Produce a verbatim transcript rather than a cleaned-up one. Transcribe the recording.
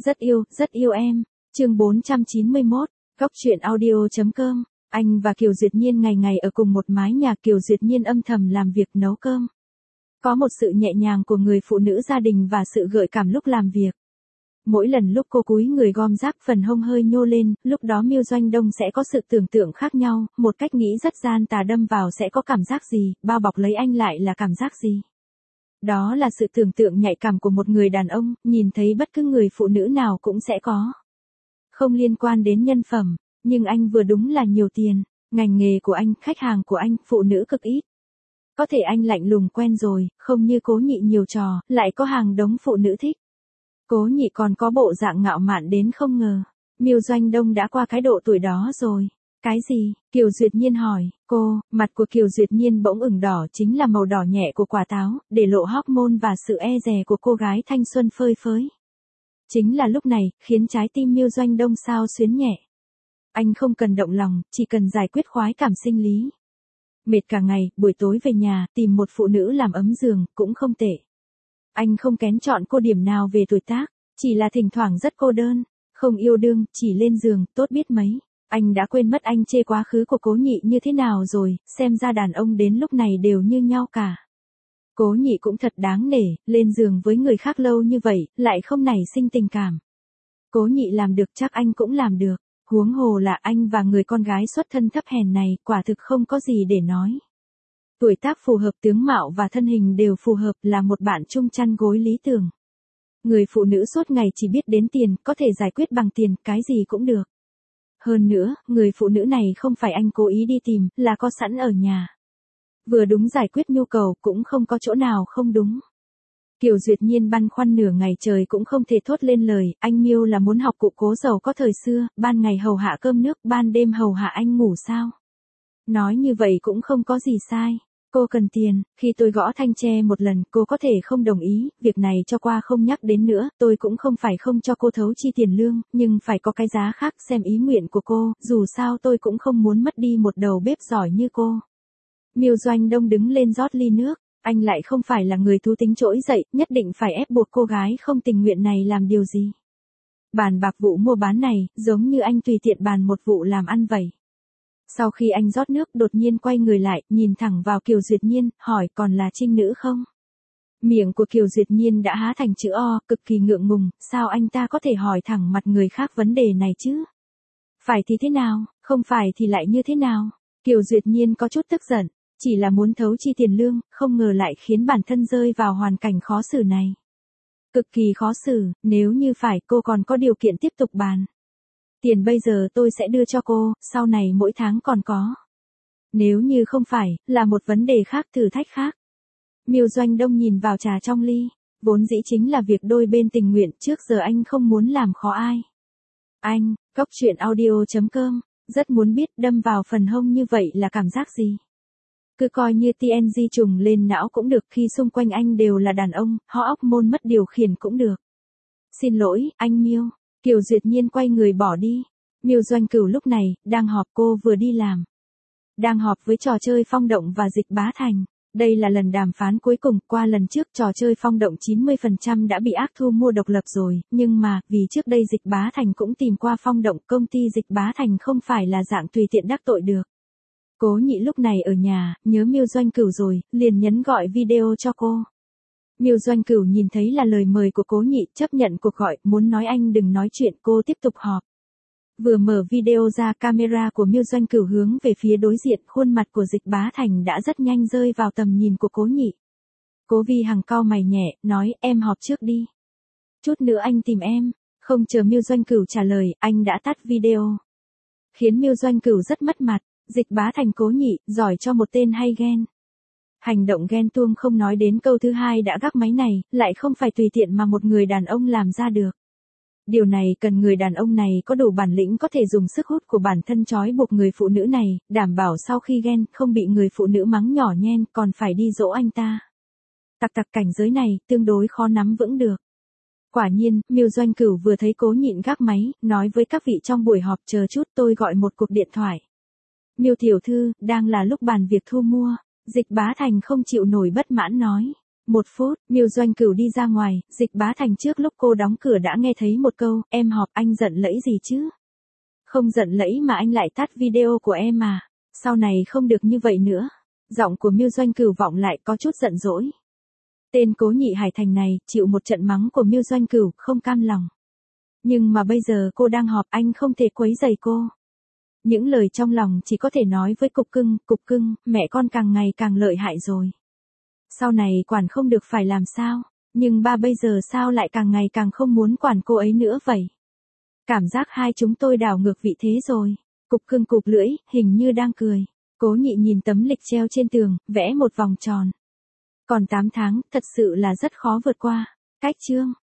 Rất yêu, rất yêu em. Chương bốn trăm chín mươi mốt, Góc truyện audio.com. Anh và Kiều Duyệt Nhiên ngày ngày ở cùng một mái nhà. Kiều Duyệt Nhiên âm thầm làm việc nấu cơm. Có một sự nhẹ nhàng của người phụ nữ gia đình và sự gợi cảm lúc làm việc. Mỗi lần lúc cô cúi người gom rác phần hông hơi nhô lên, lúc đó Miêu Doanh Đông sẽ có sự tưởng tượng khác nhau, một cách nghĩ rất gian tà đâm vào sẽ có cảm giác gì, bao bọc lấy anh lại là cảm giác gì. Đó là sự tưởng tượng nhạy cảm của một người đàn ông, nhìn thấy bất cứ người phụ nữ nào cũng sẽ có. Không liên quan đến nhân phẩm, nhưng anh vừa đúng là nhiều tiền, ngành nghề của anh, khách hàng của anh, phụ nữ cực ít. Có thể anh lạnh lùng quen rồi, không như Cố Nhị nhiều trò, lại có hàng đống phụ nữ thích. Cố Nhị còn có bộ dạng ngạo mạn đến không ngờ. Miêu Doanh Đông đã qua cái độ tuổi đó rồi. Cái gì? Kiều Duyệt Nhiên hỏi. Cô, mặt của Kiều Duyệt Nhiên bỗng ửng đỏ, chính là màu đỏ nhẹ của quả táo, để lộ hormone và sự e dè của cô gái thanh xuân phơi phới. Chính là lúc này, khiến trái tim Miêu Doanh Đông xao xuyến nhẹ. Anh không cần động lòng, chỉ cần giải quyết khoái cảm sinh lý. Mệt cả ngày, buổi tối về nhà, tìm một phụ nữ làm ấm giường, cũng không tệ. Anh không kén chọn cô điểm nào về tuổi tác, chỉ là thỉnh thoảng rất cô đơn, không yêu đương, chỉ lên giường, tốt biết mấy. Anh đã quên mất anh chê quá khứ của Cố Nhị như thế nào rồi, xem ra đàn ông đến lúc này đều như nhau cả. Cố Nhị cũng thật đáng nể, lên giường với người khác lâu như vậy, lại không nảy sinh tình cảm. Cố Nhị làm được chắc anh cũng làm được, huống hồ là anh và người con gái xuất thân thấp hèn này, quả thực không có gì để nói. Tuổi tác phù hợp, tướng mạo và thân hình đều phù hợp, là một bạn chung chăn gối lý tưởng. Người phụ nữ suốt ngày chỉ biết đến tiền, có thể giải quyết bằng tiền, cái gì cũng được. Hơn nữa, người phụ nữ này không phải anh cố ý đi tìm, là có sẵn ở nhà. Vừa đúng giải quyết nhu cầu, cũng không có chỗ nào không đúng. Kiều Duyệt Nhiên băn khoăn nửa ngày trời cũng không thể thốt lên lời, anh Miêu là muốn học cụ Cố giàu có thời xưa, ban ngày hầu hạ cơm nước, ban đêm hầu hạ anh ngủ sao? Nói như vậy cũng không có gì sai. Cô cần tiền, khi tôi gõ thanh tre một lần, cô có thể không đồng ý, việc này cho qua không nhắc đến nữa, tôi cũng không phải không cho cô thấu chi tiền lương, nhưng phải có cái giá khác xem ý nguyện của cô, dù sao tôi cũng không muốn mất đi một đầu bếp giỏi như cô. Miêu Doanh Đông đứng lên rót ly nước, anh lại không phải là người thú tính trỗi dậy, nhất định phải ép buộc cô gái không tình nguyện này làm điều gì. Bàn bạc vụ mua bán này, giống như anh tùy tiện bàn một vụ làm ăn vậy. Sau khi anh rót nước đột nhiên quay người lại, nhìn thẳng vào Kiều Duyệt Nhiên, hỏi còn là trinh nữ không? Miệng của Kiều Duyệt Nhiên đã há thành chữ O, cực kỳ ngượng ngùng, sao anh ta có thể hỏi thẳng mặt người khác vấn đề này chứ? Phải thì thế nào, không phải thì lại như thế nào? Kiều Duyệt Nhiên có chút tức giận, chỉ là muốn thấu chi tiền lương, không ngờ lại khiến bản thân rơi vào hoàn cảnh khó xử này. Cực kỳ khó xử, nếu như phải cô còn có điều kiện tiếp tục bàn. Tiền bây giờ tôi sẽ đưa cho cô, sau này mỗi tháng còn có. Nếu như không phải, là một vấn đề khác, thử thách khác. Miêu Doanh Đông nhìn vào trà trong ly, vốn dĩ chính là việc đôi bên tình nguyện, trước giờ anh không muốn làm khó ai. Anh, Góc truyện audio.com, rất muốn biết đâm vào phần hông như vậy là cảm giác gì. Cứ coi như tê en giê trùng lên não cũng được, khi xung quanh anh đều là đàn ông, ho óc môn mất điều khiển cũng được. Xin lỗi, anh Miêu. Kiều Duyệt Nhiên quay người bỏ đi. Miêu Doanh Cửu lúc này, đang họp, cô vừa đi làm. Đang họp với trò chơi Phong Động và Dịch Bá Thành. Đây là lần đàm phán cuối cùng, qua lần trước trò chơi Phong Động chín mươi phần trăm đã bị ác thu mua độc lập rồi, nhưng mà, vì trước đây Dịch Bá Thành cũng tìm qua Phong Động, công ty Dịch Bá Thành không phải là dạng tùy tiện đắc tội được. Cố Nhị lúc này ở nhà, nhớ Miêu Doanh Cửu rồi, liền nhấn gọi video cho cô. Miêu Doanh Cửu nhìn thấy là lời mời của Cố Nhị, chấp nhận cuộc gọi, muốn nói anh đừng nói chuyện, cô tiếp tục họp. Vừa mở video ra, camera của Miêu Doanh Cửu hướng về phía đối diện, khuôn mặt của Dịch Bá Thành đã rất nhanh rơi vào tầm nhìn của Cố Nhị. Cố Vi Hằng cau mày nhẹ, nói, em họp trước đi. Chút nữa anh tìm em. Không chờ Miêu Doanh Cửu trả lời, anh đã tắt video. Khiến Miêu Doanh Cửu rất mất mặt, Dịch Bá Thành Cố Nhị, giỏi cho một tên hay ghen. Hành động ghen tuông không nói đến câu thứ hai đã gác máy này, lại không phải tùy tiện mà một người đàn ông làm ra được. Điều này cần người đàn ông này có đủ bản lĩnh, có thể dùng sức hút của bản thân trói buộc người phụ nữ này, đảm bảo sau khi ghen không bị người phụ nữ mắng nhỏ nhen, còn phải đi dỗ anh ta. Tặc tặc cảnh giới này, tương đối khó nắm vững được. Quả nhiên, Miêu Doanh Cửu vừa thấy Cố Nhịn gác máy, nói với các vị trong buổi họp, chờ chút tôi gọi một cuộc điện thoại. Miêu tiểu thư, đang là lúc bàn việc thu mua. Dịch Bá Thành không chịu nổi bất mãn nói. Một phút, Miêu Doanh Cửu đi ra ngoài, Dịch Bá Thành trước lúc cô đóng cửa đã nghe thấy một câu, em họp anh giận lẫy gì chứ? Không giận lẫy mà anh lại tắt video của em mà. Sau này không được như vậy nữa. Giọng của Miêu Doanh Cửu vọng lại có chút giận dỗi. Tên Cố Nhị Hải Thành này, chịu một trận mắng của Miêu Doanh Cửu, không cam lòng. Nhưng mà bây giờ cô đang họp, anh không thể quấy rầy cô. Những lời trong lòng chỉ có thể nói với Cục Cưng, Cục Cưng, mẹ con càng ngày càng lợi hại rồi. Sau này quản không được phải làm sao, nhưng ba bây giờ sao lại càng ngày càng không muốn quản cô ấy nữa vậy? Cảm giác hai chúng tôi đảo ngược vị thế rồi. Cục Cưng cụp lưỡi, hình như đang cười. Cố Nhị nhìn tấm lịch treo trên tường, vẽ một vòng tròn. Còn tám tháng, thật sự là rất khó vượt qua. Cách chương